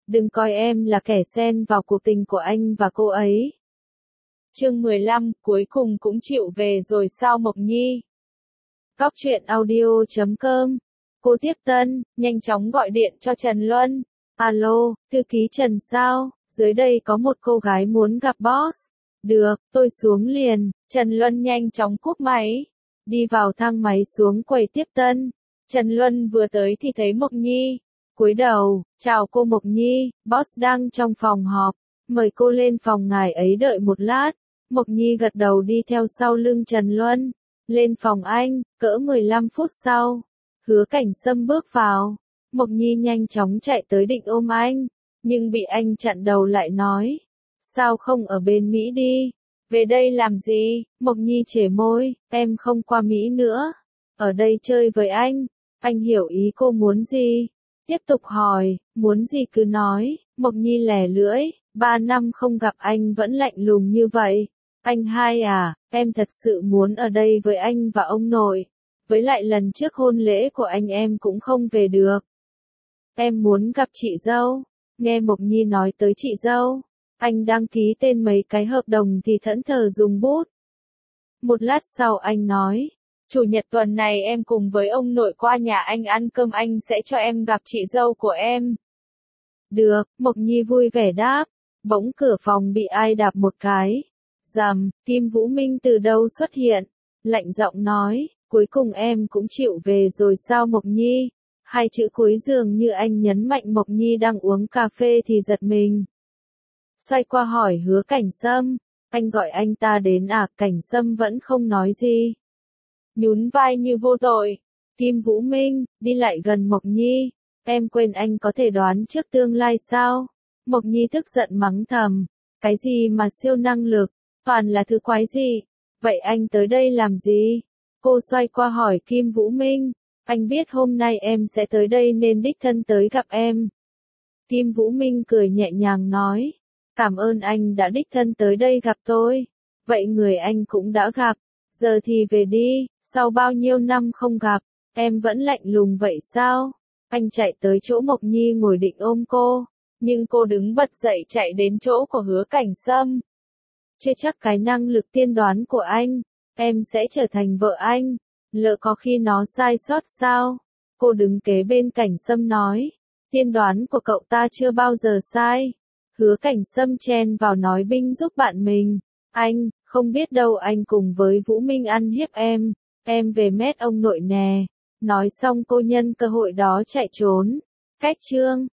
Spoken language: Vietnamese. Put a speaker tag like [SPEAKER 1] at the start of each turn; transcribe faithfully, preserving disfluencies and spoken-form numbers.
[SPEAKER 1] đừng coi em là kẻ xen vào cuộc tình của anh và cô ấy. Chương mười lăm, cuối cùng cũng chịu về rồi sao Mộc Nhi? Góc truyện audio chấm com. Cô tiếp tân, nhanh chóng gọi điện cho Trần Luân. Alo, thư ký Trần sao? Dưới đây có một cô gái muốn gặp boss. Được, tôi xuống liền. Trần Luân nhanh chóng cúp máy. Đi vào thang máy xuống quầy tiếp tân. Trần Luân vừa tới thì thấy Mộc Nhi. Cúi đầu, chào cô Mộc Nhi, boss đang trong phòng họp. Mời cô lên phòng ngài ấy đợi một lát. Mộc Nhi gật đầu đi theo sau lưng Trần Luân. Lên phòng anh, cỡ mười lăm phút sau. Hứa Cảnh Sâm bước vào. Mộc Nhi nhanh chóng chạy tới định ôm anh. Nhưng bị anh chặn đầu lại nói. Sao không ở bên Mỹ đi? Về đây làm gì? Mộc Nhi chề môi, em không qua Mỹ nữa. Ở đây chơi với anh. Anh hiểu ý cô muốn gì? Tiếp tục hỏi, muốn gì cứ nói. Mộc Nhi lẻ lưỡi, ba năm không gặp anh vẫn lạnh lùng như vậy. Anh hai à, em thật sự muốn ở đây với anh và ông nội. Với lại lần trước hôn lễ của anh em cũng không về được. Em muốn gặp chị dâu. Nghe Mộc Nhi nói tới chị dâu, anh đang ký tên mấy cái hợp đồng thì thẫn thờ dùng bút. Một lát sau anh nói, chủ nhật tuần này em cùng với ông nội qua nhà anh ăn cơm, anh sẽ cho em gặp chị dâu của em. Được, Mộc Nhi vui vẻ đáp. Bỗng cửa phòng bị ai đạp một cái. Rầm, Kim Vũ Minh từ đâu xuất hiện. Lạnh giọng nói, cuối cùng em cũng chịu về rồi sao Mộc Nhi? Hai chữ cuối dường như anh nhấn mạnh. Mộc Nhi đang uống cà phê thì giật mình. Xoay qua hỏi Hứa Cảnh Sâm, anh gọi anh ta đến à? Cảnh Sâm vẫn không nói gì. Nhún vai như vô tội. Kim Vũ Minh, đi lại gần Mộc Nhi. Em quên anh có thể đoán trước tương lai sao? Mộc Nhi tức giận mắng thầm. Cái gì mà siêu năng lực? Toàn là thứ quái gì? Vậy anh tới đây làm gì? Cô xoay qua hỏi Kim Vũ Minh. Anh biết hôm nay em sẽ tới đây nên đích thân tới gặp em. Kim Vũ Minh cười nhẹ nhàng nói. Cảm ơn anh đã đích thân tới đây gặp tôi. Vậy người anh cũng đã gặp. Giờ thì về đi, sau bao nhiêu năm không gặp, em vẫn lạnh lùng vậy sao? Anh chạy tới chỗ Mộc Nhi ngồi định ôm cô, nhưng cô đứng bật dậy chạy đến chỗ của Hứa Cảnh Sâm. Chưa chắc cái năng lực tiên đoán của anh, em sẽ trở thành vợ anh, lỡ có khi nó sai sót sao? Cô đứng kế bên Cảnh Sâm nói, tiên đoán của cậu ta chưa bao giờ sai. Hứa Cảnh Sâm chen vào nói binh giúp bạn mình. Anh, không biết đâu anh cùng với Vũ Minh ăn hiếp em, em về mét ông nội nè. Nói xong cô nhân cơ hội đó chạy trốn. Cách chương